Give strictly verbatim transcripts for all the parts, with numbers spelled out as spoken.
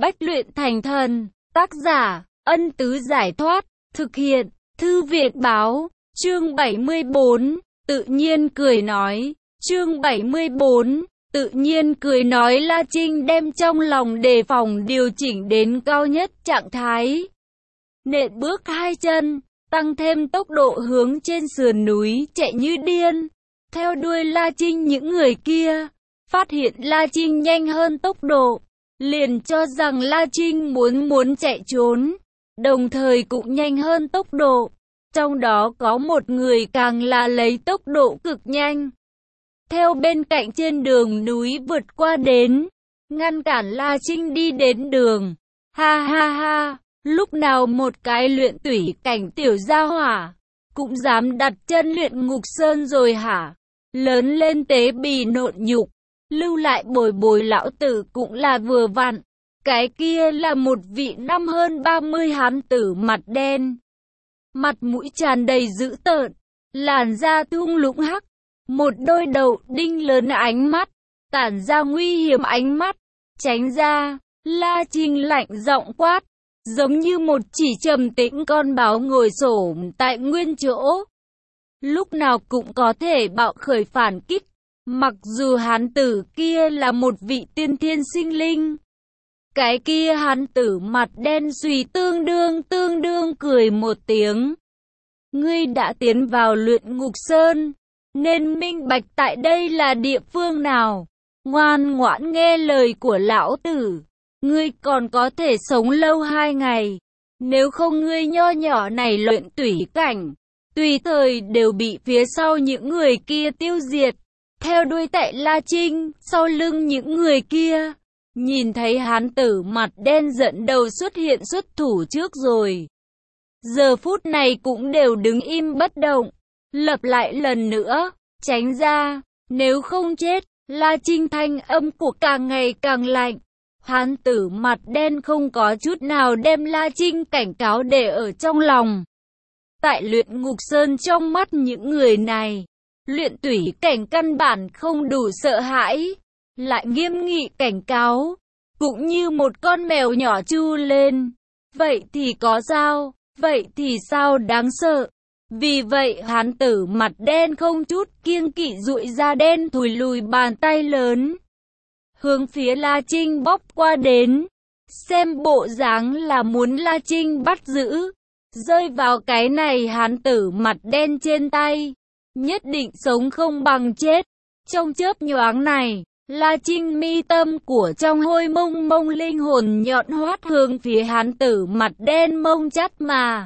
Bách luyện thành thần. Tác giả, Ân Tứ Giải Thoát. Thực hiện, Thư Viện Báo. Chương bảy mươi bốn. Tự nhiên cười nói. Chương bảy mươi bốn. Tự nhiên cười nói. La Trinh đem trong lòng đề phòng điều chỉnh đến cao nhất trạng thái. Nện bước hai chân, tăng thêm tốc độ hướng trên sườn núi chạy như điên. Theo đuôi La Trinh những người kia, phát hiện La Trinh nhanh hơn tốc độ, liền cho rằng La Trinh muốn muốn chạy trốn, đồng thời cũng nhanh hơn tốc độ. Trong đó có một người càng là lấy tốc độ cực nhanh, theo bên cạnh trên đường núi vượt qua đến, ngăn cản La Trinh đi đến đường. Ha ha ha, lúc nào một cái luyện tủy cảnh tiểu gia hỏa cũng dám đặt chân luyện ngục sơn rồi hả? Lớn lên tế bì nộn nhục, lưu lại bồi bồi lão tử cũng là vừa vặn. Cái kia là một vị năm hơn ba mươi hán tử mặt đen, mặt mũi tràn đầy dữ tợn, làn da thung lũng hắc, một đôi đầu đinh lớn ánh mắt, tản ra nguy hiểm ánh mắt. Tránh ra! La Trinh lạnh giọng quát, giống như một chỉ trầm tĩnh con báo ngồi xổm tại nguyên chỗ, lúc nào cũng có thể bạo khởi phản kích. Mặc dù hán tử kia là một vị tiên thiên sinh linh, cái kia hán tử mặt đen suy tương đương tương đương cười một tiếng. Ngươi đã tiến vào luyện ngục sơn, nên minh bạch tại đây là địa phương nào. Ngoan ngoãn nghe lời của lão tử, ngươi còn có thể sống lâu hai ngày. Nếu không ngươi nho nhỏ này luyện tủy cảnh, tùy thời đều bị phía sau những người kia tiêu diệt. Theo đuôi tại La Trinh, sau lưng những người kia, nhìn thấy hán tử mặt đen giận đầu xuất hiện xuất thủ trước rồi. Giờ phút này cũng đều đứng im bất động, lặp lại lần nữa, tránh ra, nếu không chết. La Trinh thanh âm của càng ngày càng lạnh. Hán tử mặt đen không có chút nào đem La Trinh cảnh cáo để ở trong lòng. Tại luyện ngục sơn trong mắt những người này, luyện tủy cảnh căn bản không đủ sợ hãi, lại nghiêm nghị cảnh cáo, cũng như một con mèo nhỏ chu lên. Vậy thì có sao? Vậy thì sao đáng sợ? Vì vậy hán tử mặt đen không chút kiêng kỵ dụi ra đen thùi lùi bàn tay lớn, hướng phía La Trinh bóp qua đến, xem bộ dáng là muốn La Trinh bắt giữ. Rơi vào cái này hán tử mặt đen trên tay, nhất định sống không bằng chết. Trong chớp nhoáng này, La Trinh mi tâm của trong hôi mông mông linh hồn nhọn hoắt hướng phía hán tử mặt đen mông chắt mà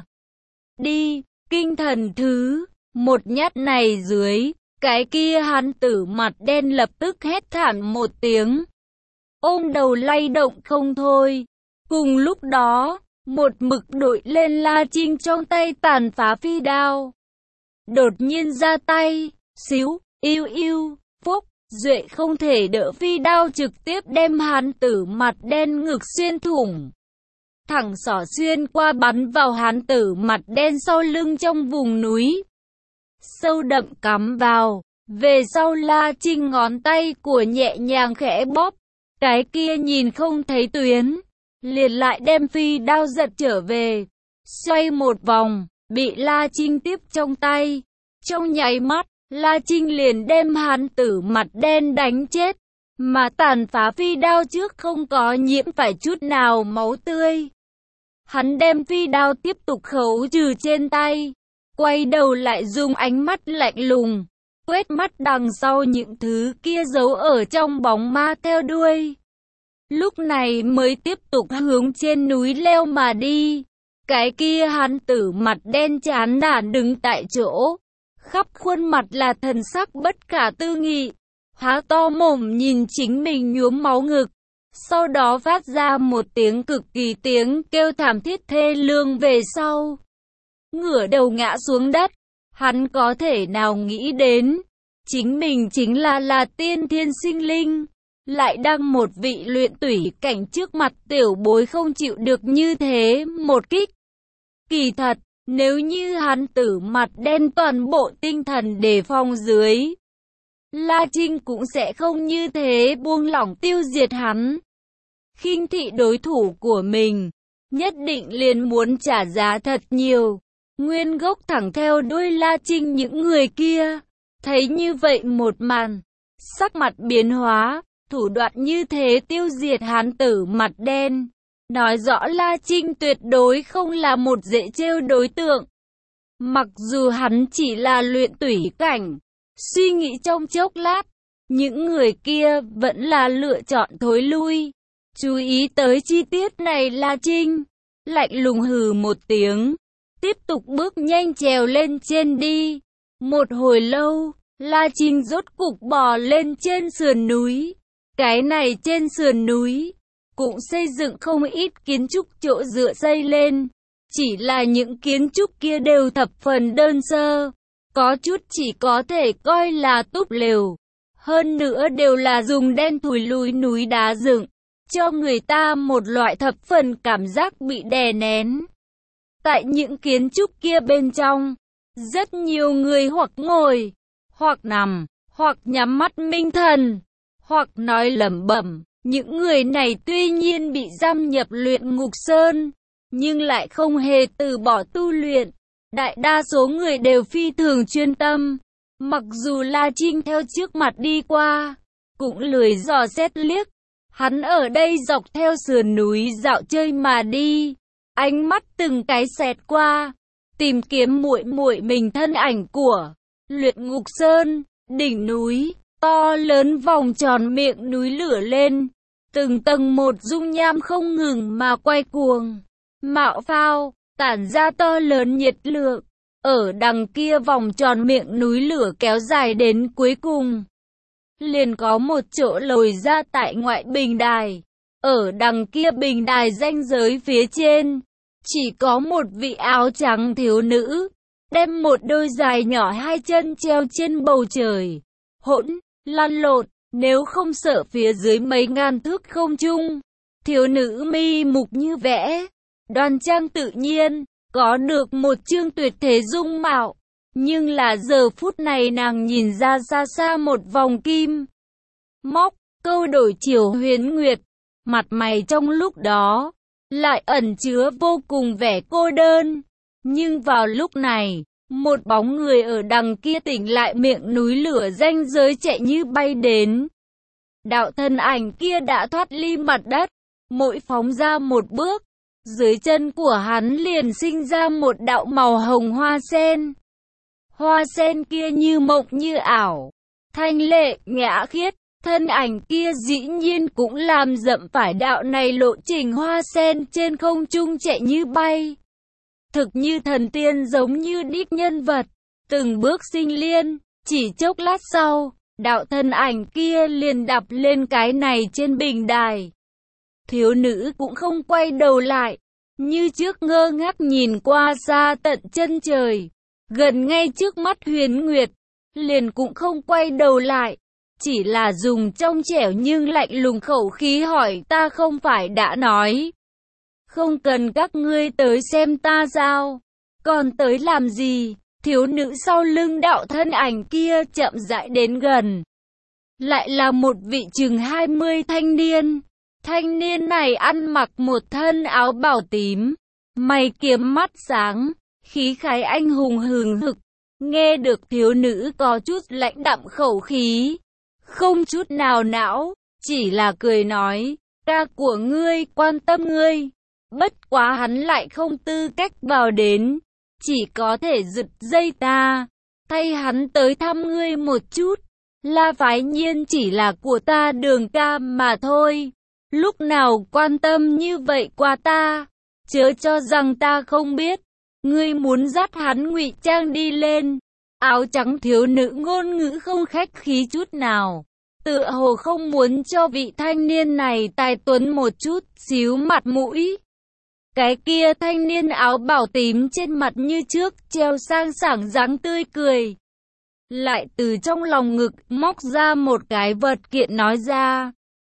đi. Kinh thần thứ, một nhát này dưới, cái kia hán tử mặt đen lập tức hét thảm một tiếng, ôm đầu lay động không thôi. Cùng lúc đó, một mực đội lên La Trinh trong tay tàn phá phi đao, đột nhiên ra tay, xíu, yêu yêu, phúc, duệ không thể đỡ phi đao trực tiếp đem hán tử mặt đen ngực xuyên thủng. Thẳng xỏ xuyên qua bắn vào hán tử mặt đen sau lưng trong vùng núi, sâu đậm cắm vào. Về sau La Trinh ngón tay của nhẹ nhàng khẽ bóp, cái kia nhìn không thấy tuyến, liền lại đem phi đao giật trở về. Xoay một vòng, bị La Trinh tiếp trong tay. Trong nháy mắt, La Trinh liền đem hán tử mặt đen đánh chết, mà tàn phá phi đao trước không có nhiễm phải chút nào máu tươi. Hắn đem phi đao tiếp tục khấu trừ trên tay, quay đầu lại dùng ánh mắt lạnh lùng, quét mắt đằng sau những thứ kia giấu ở trong bóng ma theo đuôi. Lúc này mới tiếp tục hướng trên núi leo mà đi. Cái kia hán tử mặt đen chán nản đứng tại chỗ, khắp khuôn mặt là thần sắc bất khả tư nghị, há to mồm nhìn chính mình nhuốm máu ngực. Sau đó phát ra một tiếng cực kỳ tiếng kêu thảm thiết thê lương về sau, ngửa đầu ngã xuống đất. Hắn có thể nào nghĩ đến, chính mình chính là là tiên thiên sinh linh, lại đang một vị luyện tủy cảnh trước mặt tiểu bối không chịu được như thế một kích. Kỳ thật, nếu như hắn tử mặt đen toàn bộ tinh thần đề phòng dưới, La Trinh cũng sẽ không như thế buông lỏng tiêu diệt hắn. khinh thị đối thủ của mình, nhất định liền muốn trả giá thật nhiều. Nguyên gốc thẳng theo đuôi La Trinh những người kia, thấy như vậy một màn, sắc mặt biến hóa, thủ đoạn như thế tiêu diệt hán tử mặt đen, nói rõ La Trinh tuyệt đối không là một dễ trêu đối tượng. Mặc dù hắn chỉ là luyện tủy cảnh, suy nghĩ trong chốc lát, những người kia vẫn là lựa chọn thối lui. Chú ý tới chi tiết này, La Trinh lạnh lùng hừ một tiếng, tiếp tục bước nhanh trèo lên trên đi. Một hồi lâu, La Trinh rốt cục bò lên trên sườn núi. Cái này trên sườn núi cũng xây dựng không ít kiến trúc chỗ dựa xây lên. Chỉ là những kiến trúc kia đều thập phần đơn sơ, có chút chỉ có thể coi là túp lều. Hơn nữa đều là dùng đen thùi lùi núi đá dựng, cho người ta một loại thập phần cảm giác bị đè nén. Tại những kiến trúc kia bên trong, rất nhiều người hoặc ngồi, hoặc nằm, hoặc nhắm mắt minh thần, hoặc nói lẩm bẩm. Những người này tuy nhiên bị giam nhập luyện ngục sơn, nhưng lại không hề từ bỏ tu luyện. Đại đa số người đều phi thường chuyên tâm. Mặc dù La Trinh theo trước mặt đi qua, cũng lười dò xét liếc. Hắn ở đây dọc theo sườn núi dạo chơi mà đi, ánh mắt từng cái xẹt qua, tìm kiếm muội muội mình thân ảnh của Luyện Ngục Sơn. Đỉnh núi to lớn vòng tròn miệng núi lửa lên, từng tầng một dung nham không ngừng mà quay cuồng, mạo phao, tản ra to lớn nhiệt lượng. Ở đằng kia vòng tròn miệng núi lửa kéo dài đến cuối cùng, liền có một chỗ lồi ra tại ngoại bình đài. Ở đằng kia bình đài ranh giới phía trên, chỉ có một vị áo trắng thiếu nữ, đem một đôi dài nhỏ hai chân treo trên bầu trời, hỗn, lăn lộn, nếu không sợ phía dưới mấy ngàn thước không trung. Thiếu nữ mi mục như vẽ, đoan trang tự nhiên, có được một chương tuyệt thế dung mạo, nhưng là giờ phút này nàng nhìn ra xa xa một vòng kim móc, câu đổi chiều huyến nguyệt, mặt mày trong lúc đó lại ẩn chứa vô cùng vẻ cô đơn. Nhưng vào lúc này, một bóng người ở đằng kia tỉnh lại miệng núi lửa ranh giới chạy như bay đến. Đạo thân ảnh kia đã thoát ly mặt đất, mỗi phóng ra một bước, dưới chân của hắn liền sinh ra một đạo màu hồng hoa sen. Hoa sen kia như mộng như ảo, thanh lệ, nhã khiết, thân ảnh kia dĩ nhiên cũng làm dậm phải đạo này lộ trình hoa sen trên không trung chạy như bay. Thực như thần tiên, giống như đích nhân vật, từng bước sinh liên, chỉ chốc lát sau, đạo thân ảnh kia liền đạp lên cái này trên bình đài. Thiếu nữ cũng không quay đầu lại, như trước ngơ ngác nhìn qua xa tận chân trời, gần ngay trước mắt Huyền Nguyệt, liền cũng không quay đầu lại, chỉ là dùng trong trẻo nhưng lạnh lùng khẩu khí hỏi: ta không phải đã nói không cần các ngươi tới xem ta sao? Còn tới làm gì? Thiếu nữ sau lưng đạo thân ảnh kia chậm rãi đến gần. Lại là một vị chừng hai mươi thanh niên. Thanh niên này ăn mặc một thân áo bào tím, mày kiếm mắt sáng, khí khái anh hùng hừng hực. Nghe được thiếu nữ có chút lãnh đạm khẩu khí, không chút nào não, chỉ là cười nói: ca của ngươi quan tâm ngươi. Bất quá hắn lại không tư cách vào đến, chỉ có thể giật dây ta, thay hắn tới thăm ngươi một chút. La Phái Nhiên chỉ là của ta Đường ca mà thôi, lúc nào quan tâm như vậy qua ta, chớ cho rằng ta không biết. Ngươi muốn dắt hắn ngụy trang đi lên. Áo trắng thiếu nữ ngôn ngữ không khách khí chút nào, tựa hồ không muốn cho vị thanh niên này tài tuấn một chút xíu mặt mũi. Cái kia thanh niên áo bảo tím trên mặt như trước treo sang sảng dáng tươi cười, lại từ trong lòng ngực móc ra một cái vật kiện nói ra: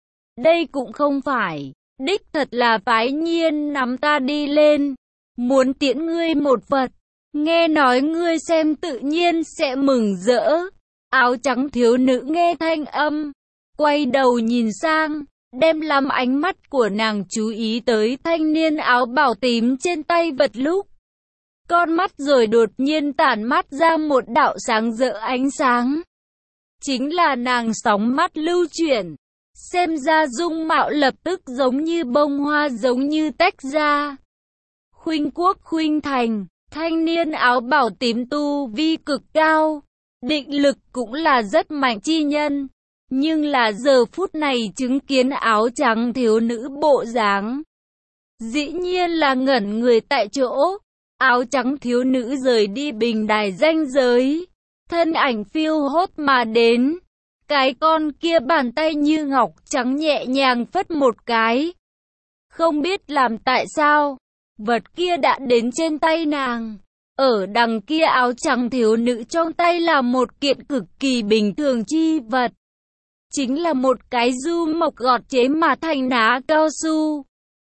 đây cũng không phải, đích thật là Phái Nhiên nắm ta đi lên, muốn tiễn ngươi một vật, nghe nói ngươi xem tự nhiên sẽ mừng rỡ. Áo trắng thiếu nữ nghe thanh âm, quay đầu nhìn sang, đem làm ánh mắt của nàng chú ý tới thanh niên áo bảo tím trên tay vật lúc. Con mắt rồi đột nhiên tản mát ra một đạo sáng rỡ ánh sáng. Chính là nàng sóng mắt lưu chuyển. Xem ra dung mạo lập tức giống như bông hoa giống như tách ra. Khuynh Quốc Khuynh Thành, thanh niên áo bảo tím tu vi cực cao. Định lực cũng là rất mạnh chi nhân. Nhưng là giờ phút này chứng kiến áo trắng thiếu nữ bộ dáng. Dĩ nhiên là ngẩn người tại chỗ. Áo trắng thiếu nữ rời đi bình đài ranh giới. Thân ảnh phiêu hốt mà đến. Cái con kia bàn tay như ngọc trắng nhẹ nhàng phất một cái. Không biết làm tại sao, vật kia đã đến trên tay nàng. Ở đằng kia áo trắng thiếu nữ trong tay là một kiện cực kỳ bình thường chi vật. Chính là một cái du mộc gọt chế mà thành ná cao su.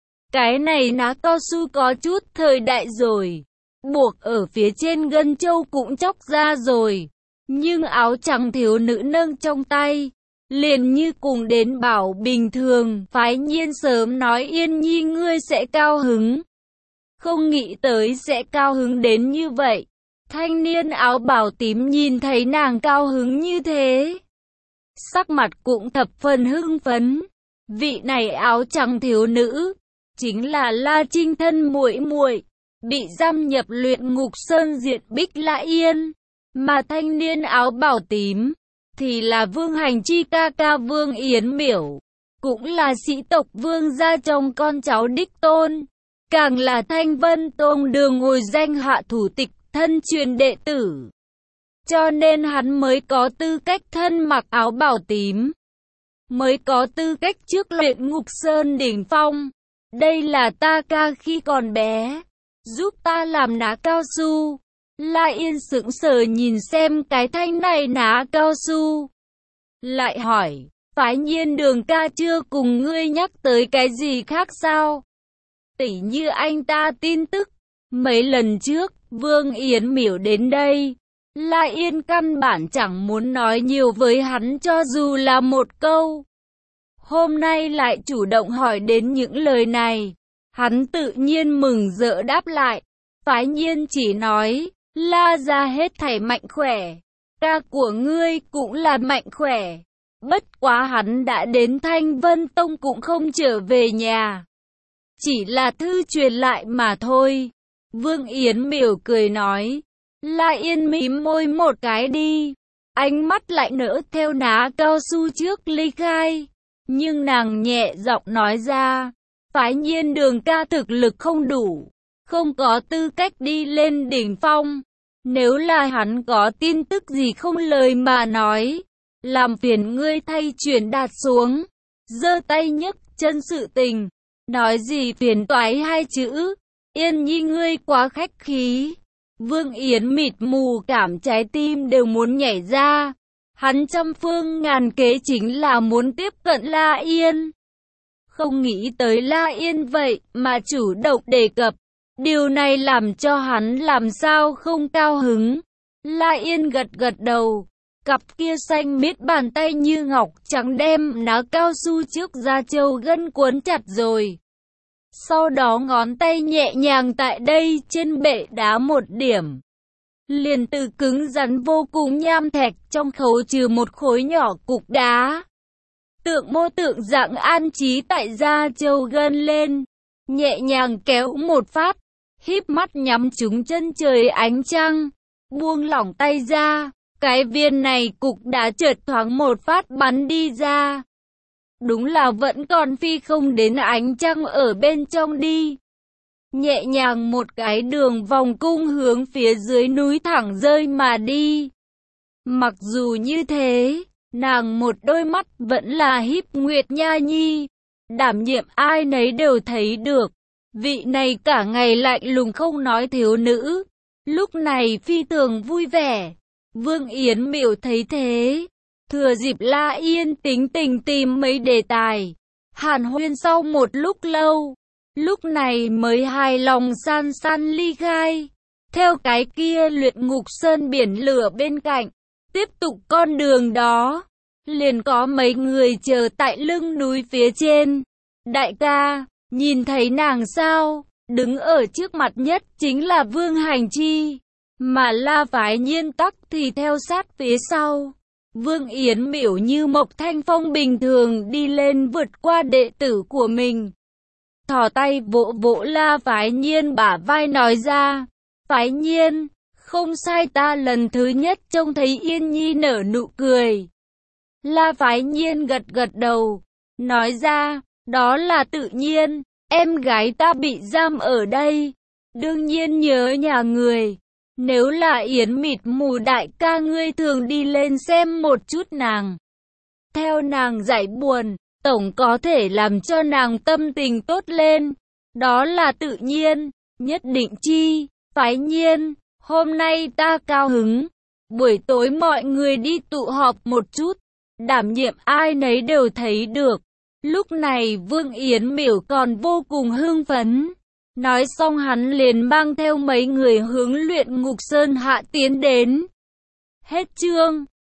Cái này ná cao su có chút thời đại rồi. Buộc ở phía trên gân châu cũng chóc ra rồi. Nhưng áo trắng thiếu nữ nâng trong tay, liền như cùng đến bảo bình thường. Phái Nhiên sớm nói Yên Nhi ngươi sẽ cao hứng. Không nghĩ tới sẽ cao hứng đến như vậy. Thanh niên áo bảo tím nhìn thấy nàng cao hứng như thế, sắc mặt cũng thập phần hưng phấn. Vị này áo trắng thiếu nữ chính là La Trinh thân muội muội, bị giam nhập luyện ngục sơn diện Bích La Yên. Mà thanh niên áo bảo tím thì là Vương Hành Chi ca ca Vương Yến Miểu, cũng là sĩ tộc Vương gia trong con cháu đích tôn, càng là Thanh Vân Tông đường ngồi danh hạ thủ tịch thân truyền đệ tử. Cho nên hắn mới có tư cách thân mặc áo bảo tím, mới có tư cách trước luyện ngục sơn đỉnh phong. Đây là ta ca khi còn bé, giúp ta làm ná cao su. La Yên sững sờ nhìn xem cái thanh này ná cao su, lại hỏi, Phái Nhiên đường ca chưa cùng ngươi nhắc tới cái gì khác sao? Tỉ như anh ta tin tức, mấy lần trước, Vương Yến Miểu đến đây, La Yên căn bản chẳng muốn nói nhiều với hắn cho dù là một câu. Hôm nay lại chủ động hỏi đến những lời này, hắn tự nhiên mừng rỡ đáp lại, Phái Nhiên chỉ nói, La gia hết thảy mạnh khỏe, ca của ngươi cũng là mạnh khỏe. Bất quá hắn đã đến Thanh Vân Tông cũng không trở về nhà, chỉ là thư truyền lại mà thôi. Vương Yến Miểu cười nói. La Yên mím môi một cái đi, ánh mắt lại nở theo ná cao su trước ly khai. Nhưng nàng nhẹ giọng nói ra, Phái Nhiên đường ca thực lực không đủ, không có tư cách đi lên đỉnh phong. Nếu là hắn có tin tức gì không lời mà nói, làm phiền ngươi thay truyền đạt xuống. Giơ tay nhấc chân sự tình, nói gì phiền toái hai chữ. Yên Nhi ngươi quá khách khí. Vương Yến mịt mù cảm trái tim đều muốn nhảy ra. Hắn trăm phương ngàn kế chính là muốn tiếp cận La Yên. Không nghĩ tới La Yên vậy mà chủ động đề cập. Điều này làm cho hắn làm sao không cao hứng. La Yên gật gật đầu. Cặp kia xanh miết bàn tay như ngọc trắng đem ná cao su trước da trâu gân cuốn chặt rồi. Sau đó ngón tay nhẹ nhàng tại đây trên bệ đá một điểm. Liền từ cứng rắn vô cùng nham thạch trong khấu trừ một khối nhỏ cục đá. Tượng mô tượng dạng an trí tại da trâu gân lên. Nhẹ nhàng kéo một phát. Híp mắt nhắm trúng chân trời ánh trăng. Buông lỏng tay ra. Cái viên này cục đá chợt thoáng một phát bắn đi ra. Đúng là vẫn còn phi không đến ánh trăng ở bên trong đi. Nhẹ nhàng một cái đường vòng cung hướng phía dưới núi thẳng rơi mà đi. Mặc dù như thế, nàng một đôi mắt vẫn là híp Nguyệt Nha Nhi. Đảm nhiệm ai nấy đều thấy được. Vị này cả ngày lạnh lùng không nói thiếu nữ. Lúc này phi thường vui vẻ. Vương Yến Miểu thấy thế. Thừa dịp La Yên tính tình tìm mấy đề tài. Hàn huyên sau một lúc lâu. Lúc này mới hài lòng san san ly khai. Theo cái kia luyện ngục sơn biển lửa bên cạnh. Tiếp tục con đường đó. liền có mấy người chờ tại lưng núi phía trên. Đại ca, nhìn thấy nàng sao? Đứng ở trước mặt nhất chính là Vương Hành Chi, mà La Phái Nhiên tắc thì theo sát phía sau. Vương Yến Miểu như một thanh phong bình thường đi lên vượt qua đệ tử của mình. Thò tay vỗ vỗ La Phái Nhiên bả vai nói ra, Phái Nhiên, không sai, ta lần thứ nhất trông thấy Yên Nhi nở nụ cười. La Phái Nhiên gật gật đầu, nói ra, đó là tự nhiên, em gái ta bị giam ở đây, đương nhiên nhớ nhà người. Nếu là Yến Mịt Mù đại ca ngươi thường đi lên xem một chút nàng. Theo nàng giải buồn, tổng có thể làm cho nàng tâm tình tốt lên. Đó là tự nhiên, nhất định chi, Phái Nhiên, hôm nay ta cao hứng. Buổi tối mọi người đi tụ họp một chút, đảm nhiệm ai nấy đều thấy được. Lúc này Vương Yến Miểu còn vô cùng hưng phấn. Nói xong hắn liền mang theo mấy người hướng Luyện Ngục Sơn Hạ tiến đến. Hết chương.